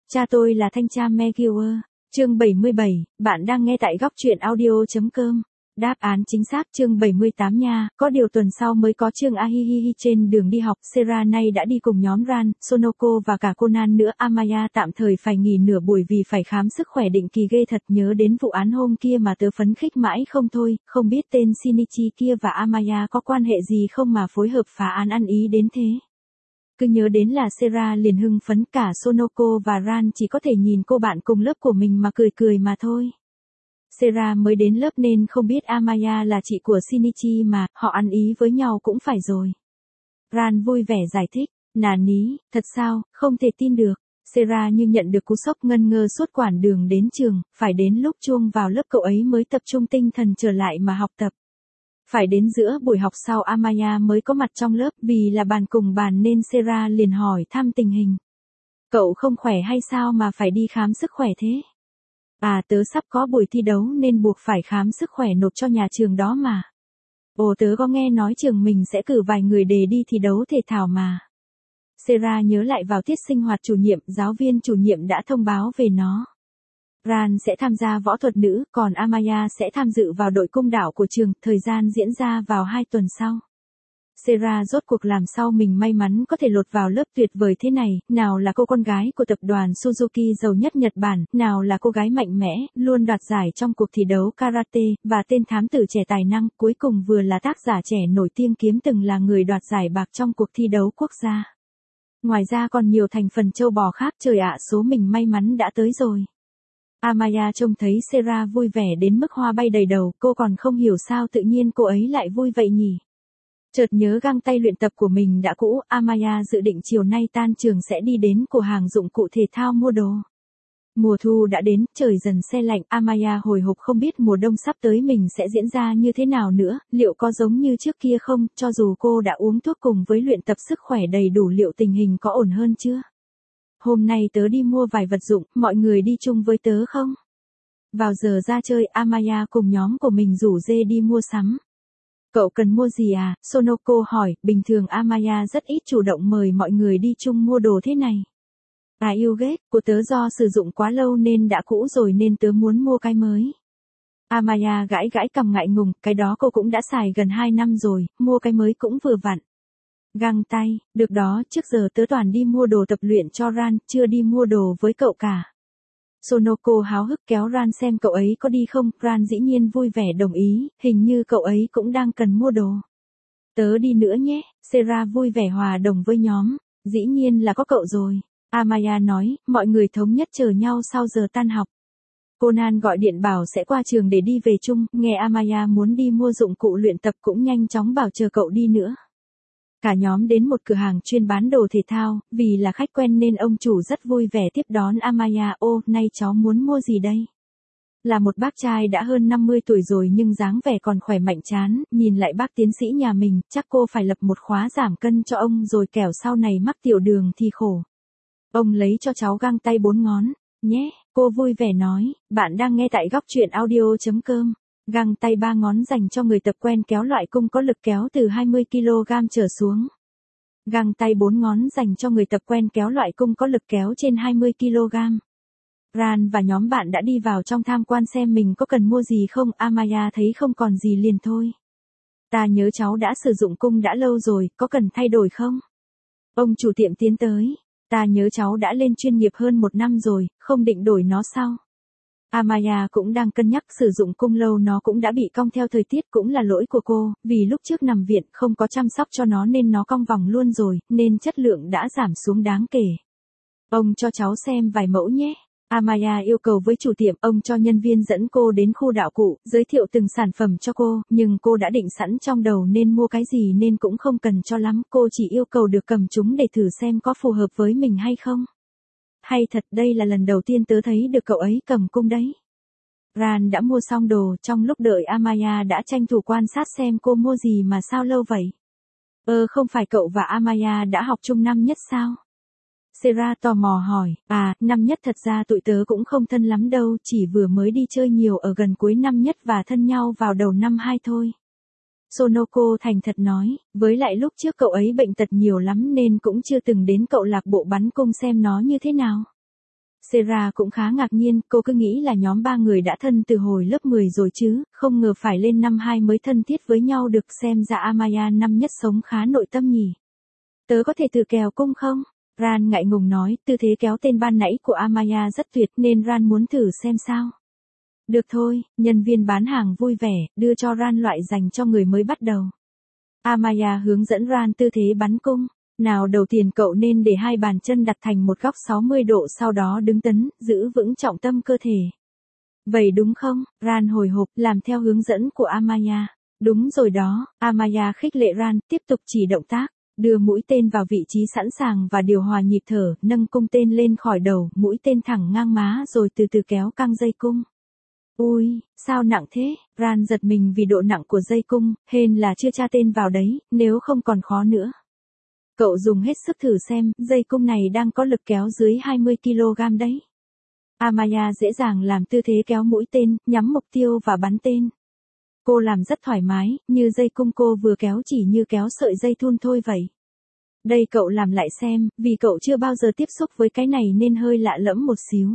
Cha tôi là thanh tra McGuire. Chương 77, bạn đang nghe tại góc truyện audio.com. Đáp án chính xác chương 78 nha, có điều tuần sau mới có chương ahihihi trên đường đi học. Sera nay đã đi cùng nhóm Ran, Sonoko và cả Conan nữa. Amaya tạm thời phải nghỉ nửa buổi vì phải khám sức khỏe định kỳ ghê thật, nhớ đến vụ án hôm kia mà tớ phấn khích mãi không thôi, không biết tên Shinichi kia và Amaya có quan hệ gì không mà phối hợp phá án ăn ý đến thế. Cứ nhớ đến là Sera liền hưng phấn, cả Sonoko và Ran chỉ có thể nhìn cô bạn cùng lớp của mình mà cười cười mà thôi. Sera mới đến lớp nên không biết Amaya là chị của Shinichi mà, họ ăn ý với nhau cũng phải rồi. Ran vui vẻ giải thích, nà ní, thật sao, không thể tin được. Sera như nhận được cú sốc, ngân ngơ suốt quãng đường đến trường, phải đến lúc chuông vào lớp cậu ấy mới tập trung tinh thần trở lại mà học tập. Phải đến giữa buổi học sau Amaya mới có mặt trong lớp, vì là bàn cùng bàn nên Sera liền hỏi thăm tình hình. Cậu không khỏe hay sao mà phải đi khám sức khỏe thế? À, tớ sắp có buổi thi đấu nên buộc phải khám sức khỏe nộp cho nhà trường đó mà. Ồ, tớ có nghe nói trường mình sẽ cử vài người để đi thi đấu thể thao mà. Sera nhớ lại vào tiết sinh hoạt chủ nhiệm, giáo viên chủ nhiệm đã thông báo về nó. Ran sẽ tham gia võ thuật nữ, còn Amaya sẽ tham dự vào đội cung đảo của trường, thời gian diễn ra vào 2 tuần sau. Sera rốt cuộc làm sao mình may mắn có thể lọt vào lớp tuyệt vời thế này, nào là cô con gái của tập đoàn Suzuki giàu nhất Nhật Bản, nào là cô gái mạnh mẽ, luôn đoạt giải trong cuộc thi đấu karate, và tên thám tử trẻ tài năng, cuối cùng vừa là tác giả trẻ nổi tiếng kiếm từng là người đoạt giải bạc trong cuộc thi đấu quốc gia. Ngoài ra còn nhiều thành phần châu bò khác, trời ạ, số mình may mắn đã tới rồi. Amaya trông thấy Sera vui vẻ đến mức hoa bay đầy đầu, cô còn không hiểu sao tự nhiên cô ấy lại vui vậy nhỉ. Chợt nhớ găng tay luyện tập của mình đã cũ, Amaya dự định chiều nay tan trường sẽ đi đến cửa hàng dụng cụ thể thao mua đồ. Mùa thu đã đến, trời dần se lạnh, Amaya hồi hộp không biết mùa đông sắp tới mình sẽ diễn ra như thế nào nữa, liệu có giống như trước kia không, cho dù cô đã uống thuốc cùng với luyện tập sức khỏe đầy đủ liệu tình hình có ổn hơn chưa? Hôm nay tớ đi mua vài vật dụng, mọi người đi chung với tớ không? Vào giờ ra chơi, Amaya cùng nhóm của mình rủ dê đi mua sắm. Cậu cần mua gì à? Sonoko hỏi, bình thường Amaya rất ít chủ động mời mọi người đi chung mua đồ thế này. À yêu ghét, của tớ do sử dụng quá lâu nên đã cũ rồi nên tớ muốn mua cái mới. Amaya gãi gãi cằm ngại ngùng, cái đó cô cũng đã xài gần 2 năm rồi, mua cái mới cũng vừa vặn. Găng tay, được đó, trước giờ tớ toàn đi mua đồ tập luyện cho Ran, chưa đi mua đồ với cậu cả. Sonoko háo hức kéo Ran xem cậu ấy có đi không, Ran dĩ nhiên vui vẻ đồng ý, hình như cậu ấy cũng đang cần mua đồ. Tớ đi nữa nhé, Sera vui vẻ hòa đồng với nhóm, dĩ nhiên là có cậu rồi. Amaya nói, mọi người thống nhất chờ nhau sau giờ tan học. Conan gọi điện bảo sẽ qua trường để đi về chung, nghe Amaya muốn đi mua dụng cụ luyện tập cũng nhanh chóng bảo chờ cậu đi nữa. Cả nhóm đến một cửa hàng chuyên bán đồ thể thao, vì là khách quen nên ông chủ rất vui vẻ tiếp đón Amaya. Ô, nay cháu muốn mua gì đây? Là một bác trai đã hơn 50 tuổi rồi nhưng dáng vẻ còn khỏe mạnh chán, nhìn lại bác tiến sĩ nhà mình, chắc cô phải lập một khóa giảm cân cho ông rồi kẻo sau này mắc tiểu đường thì khổ. Ông lấy cho cháu găng tay 4 ngón, nhé, cô vui vẻ nói, bạn đang nghe tại góc truyện audio.com. Găng tay 3 ngón dành cho người tập quen kéo loại cung có lực kéo từ 20 kg trở xuống. Găng tay 4 ngón dành cho người tập quen kéo loại cung có lực kéo trên 20 kg. Ran và nhóm bạn đã đi vào trong tham quan xem mình có cần mua gì không, Amaya thấy không còn gì liền thôi. Ta nhớ cháu đã sử dụng cung đã lâu rồi, có cần thay đổi không? Ông chủ tiệm tiến tới, ta nhớ cháu đã lên chuyên nghiệp hơn 1 năm rồi, không định đổi nó sao? Amaya cũng đang cân nhắc sử dụng cung lâu nó cũng đã bị cong theo thời tiết, cũng là lỗi của cô, vì lúc trước nằm viện không có chăm sóc cho nó nên nó cong vòng luôn rồi, nên chất lượng đã giảm xuống đáng kể. Ông cho cháu xem vài mẫu nhé. Amaya yêu cầu với chủ tiệm, ông cho nhân viên dẫn cô đến khu đạo cụ, giới thiệu từng sản phẩm cho cô, nhưng cô đã định sẵn trong đầu nên mua cái gì nên cũng không cần cho lắm, cô chỉ yêu cầu được cầm chúng để thử xem có phù hợp với mình hay không. Hay thật, đây là lần đầu tiên tớ thấy được cậu ấy cầm cung đấy. Ran đã mua xong đồ, trong lúc đợi Amaya đã tranh thủ quan sát xem cô mua gì mà sao lâu vậy. Không phải cậu và Amaya đã học chung năm nhất sao? Sera tò mò hỏi, năm nhất thật ra tụi tớ cũng không thân lắm đâu, chỉ vừa mới đi chơi nhiều ở gần cuối năm nhất và thân nhau vào đầu năm 2 thôi. Sonoko thành thật nói, với lại lúc trước cậu ấy bệnh tật nhiều lắm nên cũng chưa từng đến cậu lạc bộ bắn cung xem nó như thế nào. Sarah cũng khá ngạc nhiên, cô cứ nghĩ là nhóm 3 người đã thân từ hồi lớp 10 rồi chứ, không ngờ phải lên năm 2 mới thân thiết với nhau được, xem ra Amaya năm nhất sống khá nội tâm nhỉ. Tớ có thể tự kéo cung không? Ran ngại ngùng nói, tư thế kéo tên ban nãy của Amaya rất tuyệt nên Ran muốn thử xem sao. Được thôi, nhân viên bán hàng vui vẻ, đưa cho Ran loại dành cho người mới bắt đầu. Amaya hướng dẫn Ran tư thế bắn cung. Nào đầu tiên cậu nên để hai bàn chân đặt thành một góc 60 độ, sau đó đứng tấn, giữ vững trọng tâm cơ thể. Vậy đúng không? Ran hồi hộp, làm theo hướng dẫn của Amaya. Đúng rồi đó, Amaya khích lệ Ran, tiếp tục chỉ động tác. Đưa mũi tên vào vị trí sẵn sàng và điều hòa nhịp thở, nâng cung tên lên khỏi đầu, mũi tên thẳng ngang má rồi từ từ kéo căng dây cung. Ui, sao nặng thế? Ran giật mình vì độ nặng của dây cung, hên là chưa tra tên vào đấy, nếu không còn khó nữa. Cậu dùng hết sức thử xem, dây cung này đang có lực kéo dưới 20 kg đấy. Amaya dễ dàng làm tư thế kéo mũi tên, nhắm mục tiêu và bắn tên. Cô làm rất thoải mái, như dây cung cô vừa kéo chỉ như kéo sợi dây thun thôi vậy. Đây cậu làm lại xem, vì cậu chưa bao giờ tiếp xúc với cái này nên hơi lạ lẫm một xíu.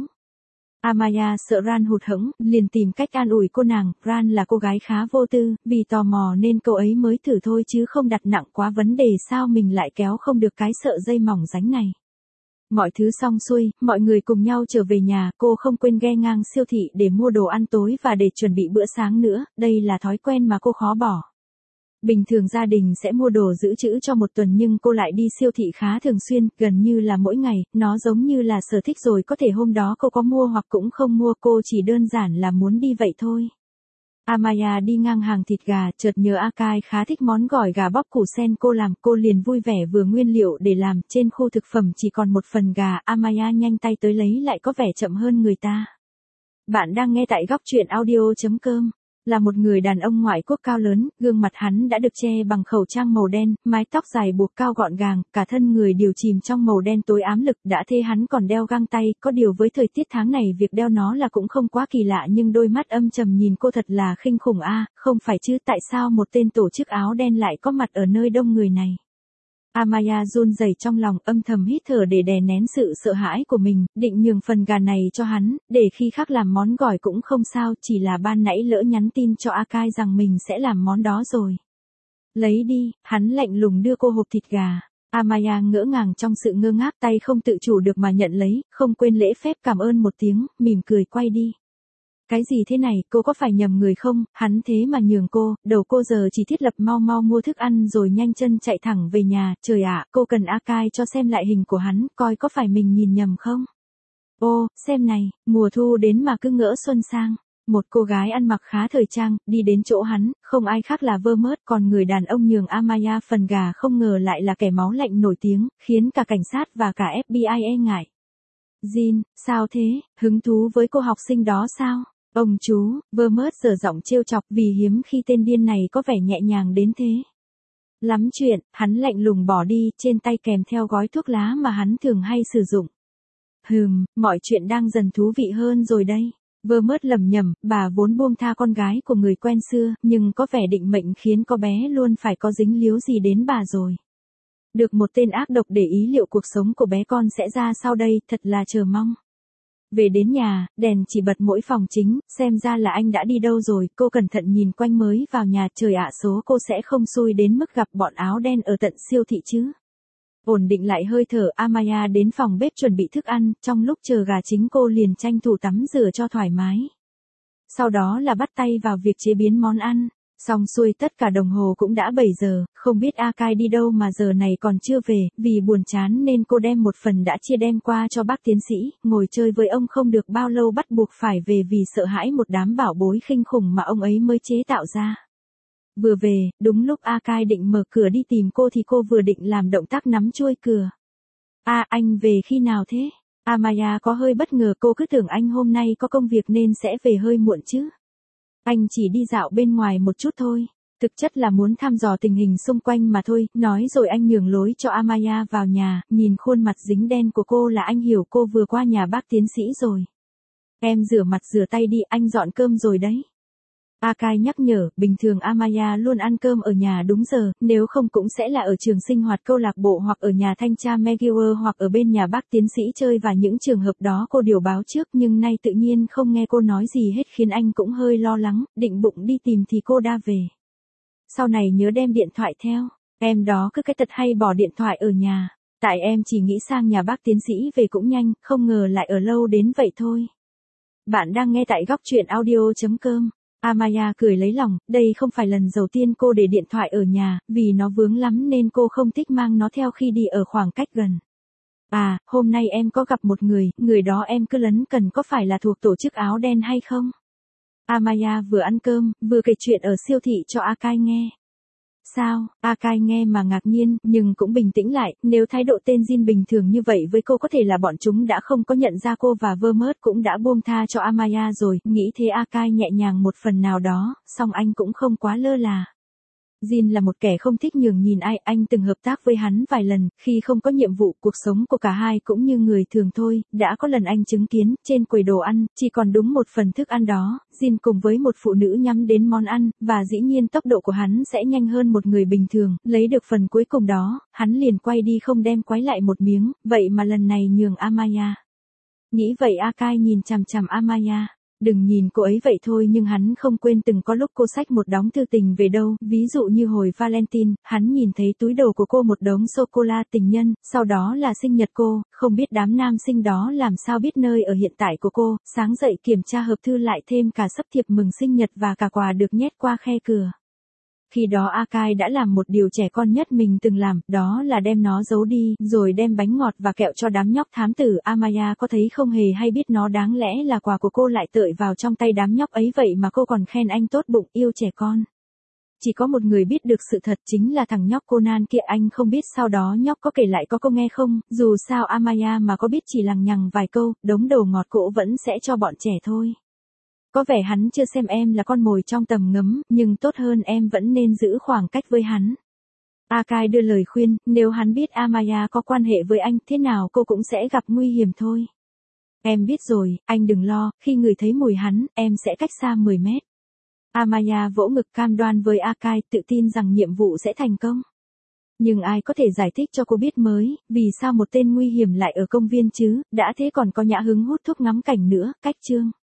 Amaya sợ Ran hụt hẫng, liền tìm cách an ủi cô nàng, Ran là cô gái khá vô tư, vì tò mò nên cậu ấy mới thử thôi chứ không đặt nặng quá vấn đề sao mình lại kéo không được cái sợi dây mỏng ránh này. Mọi thứ xong xuôi, mọi người cùng nhau trở về nhà, cô không quên ghe ngang siêu thị để mua đồ ăn tối và để chuẩn bị bữa sáng nữa, đây là thói quen mà cô khó bỏ. Bình thường gia đình sẽ mua đồ dự trữ cho một tuần nhưng cô lại đi siêu thị khá thường xuyên, gần như là mỗi ngày, nó giống như là sở thích rồi, có thể hôm đó cô có mua hoặc cũng không mua, cô chỉ đơn giản là muốn đi vậy thôi. Amaya đi ngang hàng thịt gà, chợt nhớ Akai khá thích món gỏi gà bóc củ sen cô làm, cô liền vui vẻ vừa nguyên liệu để làm, trên khu thực phẩm chỉ còn một phần gà, Amaya nhanh tay tới lấy lại có vẻ chậm hơn người ta. Bạn đang nghe tại góc truyện audio.com. Là một người đàn ông ngoại quốc cao lớn, gương mặt hắn đã được che bằng khẩu trang màu đen, mái tóc dài buộc cao gọn gàng, cả thân người đều chìm trong màu đen tối ám lực, đã thế hắn còn đeo găng tay, có điều với thời tiết tháng này việc đeo nó là cũng không quá kỳ lạ, nhưng đôi mắt âm trầm nhìn cô thật là khinh khủng a, không phải chứ, tại sao một tên tổ chức áo đen lại có mặt ở nơi đông người này? Amaya run rẩy trong lòng, âm thầm hít thở để đè nén sự sợ hãi của mình, định nhường phần gà này cho hắn, để khi khác làm món gỏi cũng không sao, chỉ là ban nãy lỡ nhắn tin cho Akai rằng mình sẽ làm món đó rồi. Lấy đi, hắn lạnh lùng đưa cô hộp thịt gà. Amaya ngỡ ngàng trong sự ngơ ngác, tay không tự chủ được mà nhận lấy, không quên lễ phép cảm ơn một tiếng, mỉm cười quay đi. Cái gì thế này, cô có phải nhầm người không, hắn thế mà nhường cô, đầu cô giờ chỉ thiết lập mau mau mua thức ăn rồi nhanh chân chạy thẳng về nhà, trời ạ, cô cần Akai cho xem lại hình của hắn, coi có phải mình nhìn nhầm không. Ô, xem này, mùa thu đến mà cứ ngỡ xuân sang. Một cô gái ăn mặc khá thời trang, đi đến chỗ hắn, không ai khác là Vermouth, còn người đàn ông nhường Amaya phần gà không ngờ lại là kẻ máu lạnh nổi tiếng, khiến cả cảnh sát và cả FBI e ngại. Jin, sao thế, hứng thú với cô học sinh đó sao? Ông chú, Vermouth giở giọng trêu chọc vì hiếm khi tên điên này có vẻ nhẹ nhàng đến thế. Lắm chuyện, hắn lạnh lùng bỏ đi, trên tay kèm theo gói thuốc lá mà hắn thường hay sử dụng. Mọi chuyện đang dần thú vị hơn rồi đây. Vermouth lẩm nhẩm, bà vốn buông tha con gái của người quen xưa, nhưng có vẻ định mệnh khiến con bé luôn phải có dính líu gì đến bà rồi. Được một tên ác độc để ý liệu cuộc sống của bé con sẽ ra sao đây, thật là chờ mong. Về đến nhà, đèn chỉ bật mỗi phòng chính, xem ra là anh đã đi đâu rồi, cô cẩn thận nhìn quanh mới vào nhà, trời ạ, số cô sẽ không xui đến mức gặp bọn áo đen ở tận siêu thị chứ. Ổn định lại hơi thở, Amaya đến phòng bếp chuẩn bị thức ăn, trong lúc chờ gà chính cô liền tranh thủ tắm rửa cho thoải mái. Sau đó là bắt tay vào việc chế biến món ăn. Xong xuôi tất cả đồng hồ cũng đã 7 giờ, không biết Akai đi đâu mà giờ này còn chưa về, vì buồn chán nên cô đem một phần đã chia đem qua cho bác tiến sĩ, ngồi chơi với ông không được bao lâu bắt buộc phải về vì sợ hãi một đám bảo bối khinh khủng mà ông ấy mới chế tạo ra. Vừa về, đúng lúc Akai định mở cửa đi tìm cô thì cô vừa định làm động tác nắm chuôi cửa. Anh về khi nào thế? Amaya có hơi bất ngờ, cô cứ tưởng anh hôm nay có công việc nên sẽ về hơi muộn chứ. Anh chỉ đi dạo bên ngoài một chút thôi. Thực chất là muốn thăm dò tình hình xung quanh mà thôi, nói rồi anh nhường lối cho Amaya vào nhà, nhìn khuôn mặt dính đen của cô là anh hiểu cô vừa qua nhà bác tiến sĩ rồi. Em rửa mặt rửa tay đi, anh dọn cơm rồi đấy. Akai nhắc nhở, bình thường Amaya luôn ăn cơm ở nhà đúng giờ, nếu không cũng sẽ là ở trường sinh hoạt câu lạc bộ hoặc ở nhà thanh tra Megiwer hoặc ở bên nhà bác tiến sĩ chơi, và những trường hợp đó cô điều báo trước, nhưng nay tự nhiên không nghe cô nói gì hết khiến anh cũng hơi lo lắng, định bụng đi tìm thì cô đã về. Sau này nhớ đem điện thoại theo, em đó cứ cái tật hay bỏ điện thoại ở nhà, tại em chỉ nghĩ sang nhà bác tiến sĩ về cũng nhanh, không ngờ lại ở lâu đến vậy thôi. Bạn đang nghe tại góc truyện audio.com. Amaya cười lấy lòng, đây không phải lần đầu tiên cô để điện thoại ở nhà, vì nó vướng lắm nên cô không thích mang nó theo khi đi ở khoảng cách gần. À, hôm nay em có gặp một người đó em cứ lấn cần có phải là thuộc tổ chức áo đen hay không? Amaya vừa ăn cơm, vừa kể chuyện ở siêu thị cho Akai nghe. Sao? Akai nghe mà ngạc nhiên, nhưng cũng bình tĩnh lại, nếu thái độ tên Jin bình thường như vậy với cô có thể là bọn chúng đã không có nhận ra cô và Vermont cũng đã buông tha cho Amaya rồi, nghĩ thế Akai nhẹ nhàng một phần nào đó, song anh cũng không quá lơ là. Jin là một kẻ không thích nhường nhìn ai, anh từng hợp tác với hắn vài lần, khi không có nhiệm vụ, cuộc sống của cả hai cũng như người thường thôi, đã có lần anh chứng kiến, trên quầy đồ ăn, chỉ còn đúng một phần thức ăn đó, Jin cùng với một phụ nữ nhắm đến món ăn, và dĩ nhiên tốc độ của hắn sẽ nhanh hơn một người bình thường, lấy được phần cuối cùng đó, hắn liền quay đi không đem quấy lại một miếng, vậy mà lần này nhường Amaya. Nghĩ vậy Akai nhìn chằm chằm Amaya. Đừng nhìn cô ấy vậy thôi, nhưng hắn không quên từng có lúc cô xách một đống thư tình về đâu, ví dụ như hồi Valentine, hắn nhìn thấy túi đồ của cô một đống sô-cô-la tình nhân, sau đó là sinh nhật cô, không biết đám nam sinh đó làm sao biết nơi ở hiện tại của cô, sáng dậy kiểm tra hộp thư lại thêm cả sấp thiệp mừng sinh nhật và cả quà được nhét qua khe cửa. Khi đó Akai đã làm một điều trẻ con nhất mình từng làm, đó là đem nó giấu đi, rồi đem bánh ngọt và kẹo cho đám nhóc thám tử. Amaya có thấy không hề hay biết nó đáng lẽ là quà của cô lại tợi vào trong tay đám nhóc ấy, vậy mà cô còn khen anh tốt bụng, yêu trẻ con. Chỉ có một người biết được sự thật, chính là thằng nhóc Conan kia. Anh không biết sau đó nhóc có kể lại có cô nghe không, dù sao Amaya mà có biết chỉ lằng nhằng vài câu, đống đồ ngọt cỗ vẫn sẽ cho bọn trẻ thôi. Có vẻ hắn chưa xem em là con mồi trong tầm ngắm, nhưng tốt hơn em vẫn nên giữ khoảng cách với hắn. Akai đưa lời khuyên, nếu hắn biết Amaya có quan hệ với anh, thế nào cô cũng sẽ gặp nguy hiểm thôi. Em biết rồi, anh đừng lo, khi người thấy mùi hắn, em sẽ cách xa 10 mét. Amaya vỗ ngực cam đoan với Akai, tự tin rằng nhiệm vụ sẽ thành công. Nhưng ai có thể giải thích cho cô biết mới, vì sao một tên nguy hiểm lại ở công viên chứ, đã thế còn có nhã hứng hút thuốc ngắm cảnh nữa, cách chương.